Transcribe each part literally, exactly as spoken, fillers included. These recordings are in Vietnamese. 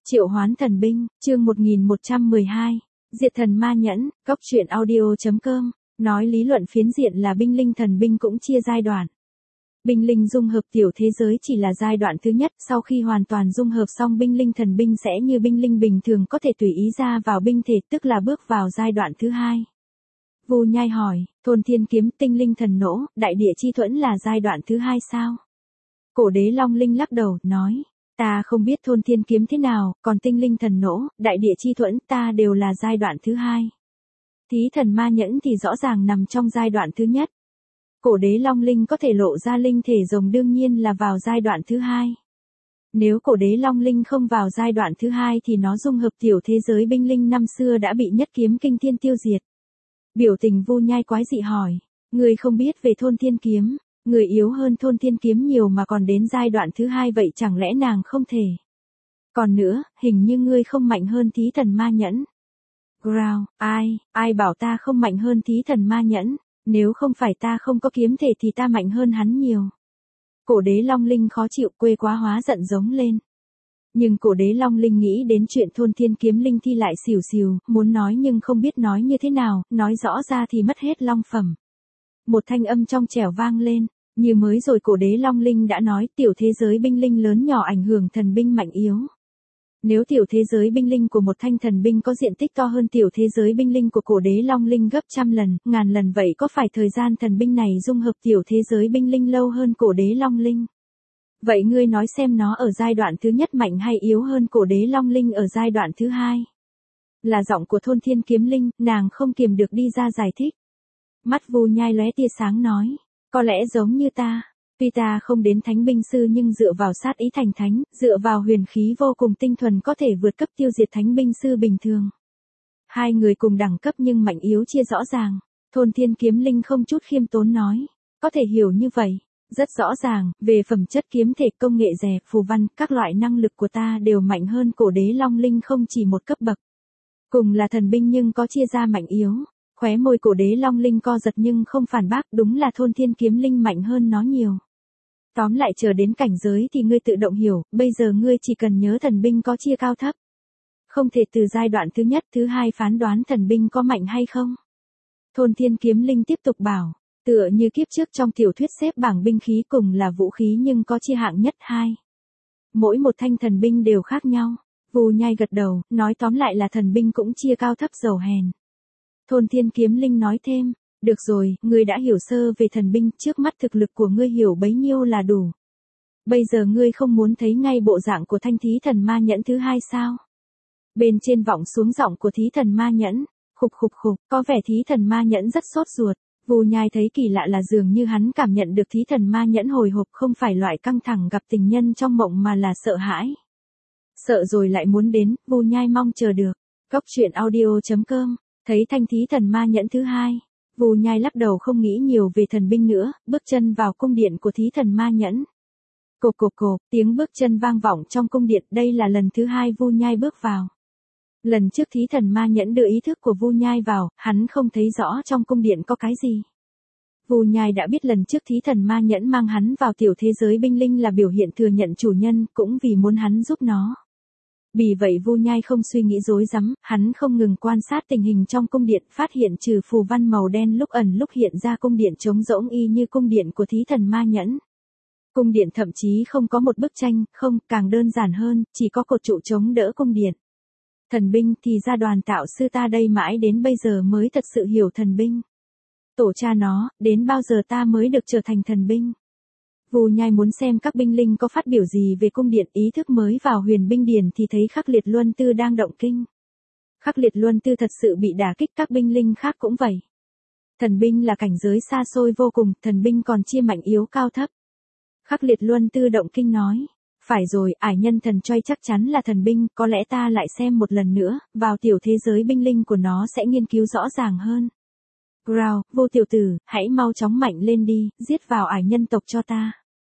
Triệu hoán thần binh, chương một nghìn một trăm mười hai. Diệt thần ma nhẫn, góc truyện audio chấm com. Nói lý luận phiến diện là binh linh thần binh cũng chia giai đoạn. Binh linh dung hợp tiểu thế giới chỉ là giai đoạn thứ nhất, sau khi hoàn toàn dung hợp xong binh linh thần binh sẽ như binh linh bình thường có thể tùy ý ra vào binh thể, tức là bước vào giai đoạn thứ hai. Vu Nhai hỏi, thôn thiên kiếm tinh linh thần nỗ, đại địa chi thuẫn là giai đoạn thứ hai sao? Cổ đế Long Linh lắc đầu, nói. Ta không biết thôn thiên kiếm thế nào, còn tinh linh thần nỗ, đại địa chi thuẫn ta đều là giai đoạn thứ hai. Thí thần ma nhẫn thì rõ ràng nằm trong giai đoạn thứ nhất. Cổ đế Long Linh có thể lộ ra linh thể rồng đương nhiên là vào giai đoạn thứ hai. Nếu cổ đế Long Linh không vào giai đoạn thứ hai thì nó dung hợp tiểu thế giới binh linh năm xưa đã bị nhất kiếm kinh thiên tiêu diệt. Biểu tình Vu Nhai quái dị hỏi, người không biết về thôn thiên kiếm. Người yếu hơn thôn thiên kiếm nhiều mà còn đến giai đoạn thứ hai vậy chẳng lẽ nàng không thể. Còn nữa, hình như ngươi không mạnh hơn thí thần ma nhẫn. Growl, ai, ai bảo ta không mạnh hơn thí thần ma nhẫn, nếu không phải ta không có kiếm thể thì ta mạnh hơn hắn nhiều. Cổ đế Long Linh khó chịu quê quá hóa giận giống lên. Nhưng cổ đế Long Linh nghĩ đến chuyện thôn thiên kiếm linh thi lại xỉu xìu, muốn nói nhưng không biết nói như thế nào, nói rõ ra thì mất hết long phẩm. Một thanh âm trong trẻo vang lên. Như mới rồi cổ đế Long Linh đã nói tiểu thế giới binh linh lớn nhỏ ảnh hưởng thần binh mạnh yếu. Nếu tiểu thế giới binh linh của một thanh thần binh có diện tích to hơn tiểu thế giới binh linh của cổ đế Long Linh gấp trăm lần, ngàn lần vậy có phải thời gian thần binh này dung hợp tiểu thế giới binh linh lâu hơn cổ đế Long Linh? Vậy ngươi nói xem nó ở giai đoạn thứ nhất mạnh hay yếu hơn cổ đế Long Linh ở giai đoạn thứ hai? Là giọng của thôn thiên kiếm linh, nàng không kiềm được đi ra giải thích. Mắt Vu Nhai lóe tia sáng nói. Có lẽ giống như ta, tuy ta không đến thánh binh sư nhưng dựa vào sát ý thành thánh, dựa vào huyền khí vô cùng tinh thuần có thể vượt cấp tiêu diệt thánh binh sư bình thường. Hai người cùng đẳng cấp nhưng mạnh yếu chia rõ ràng, thôn thiên kiếm linh không chút khiêm tốn nói, có thể hiểu như vậy, rất rõ ràng, về phẩm chất kiếm thể công nghệ rè, phù văn, các loại năng lực của ta đều mạnh hơn cổ đế Long Linh không chỉ một cấp bậc. Cùng là thần binh nhưng có chia ra mạnh yếu. Khóe môi cổ đế Long Linh co giật nhưng không phản bác, đúng là thôn thiên kiếm linh mạnh hơn nó nhiều. Tóm lại chờ đến cảnh giới thì ngươi tự động hiểu, bây giờ ngươi chỉ cần nhớ thần binh có chia cao thấp. Không thể từ giai đoạn thứ nhất thứ hai phán đoán thần binh có mạnh hay không. Thôn thiên kiếm linh tiếp tục bảo, tựa như kiếp trước trong tiểu thuyết xếp bảng binh khí cùng là vũ khí nhưng có chia hạng nhất hai. Mỗi một thanh thần binh đều khác nhau. Vu Nhai gật đầu, nói tóm lại là thần binh cũng chia cao thấp giàu hèn. Thôn thiên kiếm linh nói thêm, được rồi, ngươi đã hiểu sơ về thần binh, trước mắt thực lực của ngươi hiểu bấy nhiêu là đủ. Bây giờ ngươi không muốn thấy ngay bộ dạng của thanh thí thần ma nhẫn thứ hai sao? Bên trên vọng xuống giọng của thí thần ma nhẫn, khục khục khục, có vẻ thí thần ma nhẫn rất sốt ruột. Vu Nhai thấy kỳ lạ là dường như hắn cảm nhận được thí thần ma nhẫn hồi hộp không phải loại căng thẳng gặp tình nhân trong mộng mà là sợ hãi. Sợ rồi lại muốn đến, Vu Nhai mong chờ được. Góc truyện audio chấm com. Thấy thanh thí thần ma nhẫn thứ hai, Vu Nhai lắc đầu không nghĩ nhiều về thần binh nữa, bước chân vào cung điện của thí thần ma nhẫn. Cộp cộp cộp, tiếng bước chân vang vọng trong cung điện, đây là lần thứ hai Vu Nhai bước vào. Lần trước thí thần ma nhẫn đưa ý thức của Vu Nhai vào, hắn không thấy rõ trong cung điện có cái gì. Vu Nhai đã biết lần trước thí thần ma nhẫn mang hắn vào tiểu thế giới binh linh là biểu hiện thừa nhận chủ nhân, cũng vì muốn hắn giúp nó. Vì vậy Vu Nhai không suy nghĩ rối rắm, hắn không ngừng quan sát tình hình trong cung điện, phát hiện trừ phù văn màu đen lúc ẩn lúc hiện ra cung điện trống rỗng y như cung điện của thí thần ma nhẫn. Cung điện thậm chí không có một bức tranh, không, càng đơn giản hơn, chỉ có cột trụ chống đỡ cung điện. Thần binh thì ra đoàn tạo sư ta đây mãi đến bây giờ mới thật sự hiểu thần binh. Tổ cha nó, đến bao giờ ta mới được trở thành thần binh? Vu Nhai muốn xem các binh linh có phát biểu gì về cung điện, ý thức mới vào huyền binh điển thì thấy Khắc Liệt Luân Tư đang động kinh. Khắc Liệt Luân Tư thật sự bị đả kích, các binh linh khác cũng vậy. Thần binh là cảnh giới xa xôi vô cùng, thần binh còn chia mạnh yếu cao thấp. Khắc Liệt Luân Tư động kinh nói, phải rồi, ải nhân thần choi chắc chắn là thần binh, có lẽ ta lại xem một lần nữa, vào tiểu thế giới binh linh của nó sẽ nghiên cứu rõ ràng hơn. Growl, Vô tiểu tử, hãy mau chóng mạnh lên đi, giết vào ải nhân tộc cho ta.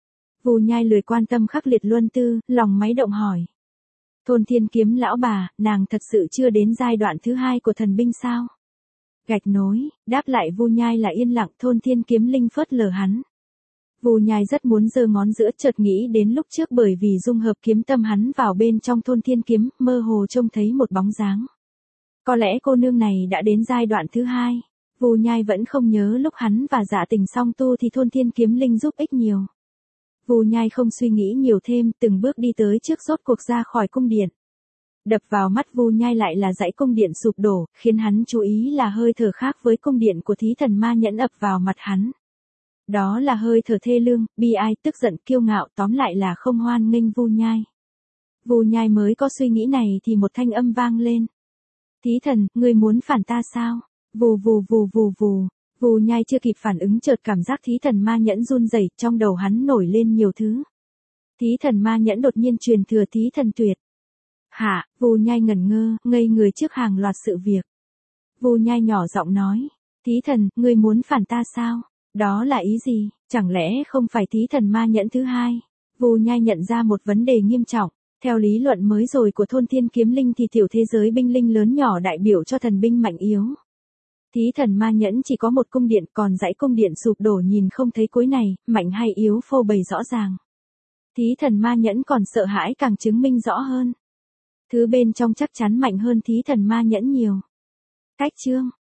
Vu Nhai lười quan tâm Khắc Liệt Luân Tư, lòng máy động hỏi. Thôn thiên kiếm lão bà, nàng thật sự chưa đến giai đoạn thứ hai của thần binh sao? Gạch nối, đáp lại Vu Nhai là yên lặng, thôn thiên kiếm linh phớt lờ hắn. Vu Nhai rất muốn giơ ngón giữa, chợt nghĩ đến lúc trước bởi vì dung hợp kiếm tâm hắn vào bên trong thôn thiên kiếm, mơ hồ trông thấy một bóng dáng. Có lẽ cô nương này đã đến giai đoạn thứ hai. Vu Nhai vẫn không nhớ lúc hắn và Dạ Tình song tu thì thôn thiên kiếm linh giúp ích nhiều. Vu Nhai không suy nghĩ nhiều thêm, từng bước đi tới trước, rốt cuộc ra khỏi cung điện. Đập vào mắt Vu Nhai lại là dãy cung điện sụp đổ, khiến hắn chú ý là hơi thở khác với cung điện của thí thần ma nhẫn ập vào mặt hắn. Đó là hơi thở thê lương, bi ai, tức giận, kiêu ngạo, tóm lại là không hoan nghênh Vu Nhai. Vu Nhai mới có suy nghĩ này thì một thanh âm vang lên. Thí thần, ngươi muốn phản ta sao? Vù vù vù vù vù. Vu Nhai chưa kịp phản ứng, chợt cảm giác thí thần ma nhẫn run rẩy, trong đầu hắn nổi lên nhiều thứ. Thí thần ma nhẫn đột nhiên truyền thừa thí thần tuyệt. Hả? Vu Nhai ngẩn ngơ, ngây người trước hàng loạt sự việc. Vu Nhai nhỏ giọng nói. Thí thần, ngươi muốn phản ta sao? Đó là ý gì? Chẳng lẽ không phải thí thần ma nhẫn thứ hai? Vu Nhai nhận ra một vấn đề nghiêm trọng. Theo lý luận mới rồi của thôn thiên kiếm linh thì tiểu thế giới binh linh lớn nhỏ đại biểu cho thần binh mạnh yếu. Thí thần ma nhẫn chỉ có một cung điện, còn dãy cung điện sụp đổ nhìn không thấy cuối này, mạnh hay yếu phô bày rõ ràng. Thí thần ma nhẫn còn sợ hãi càng chứng minh rõ hơn. Thứ bên trong chắc chắn mạnh hơn thí thần ma nhẫn nhiều. Cách chương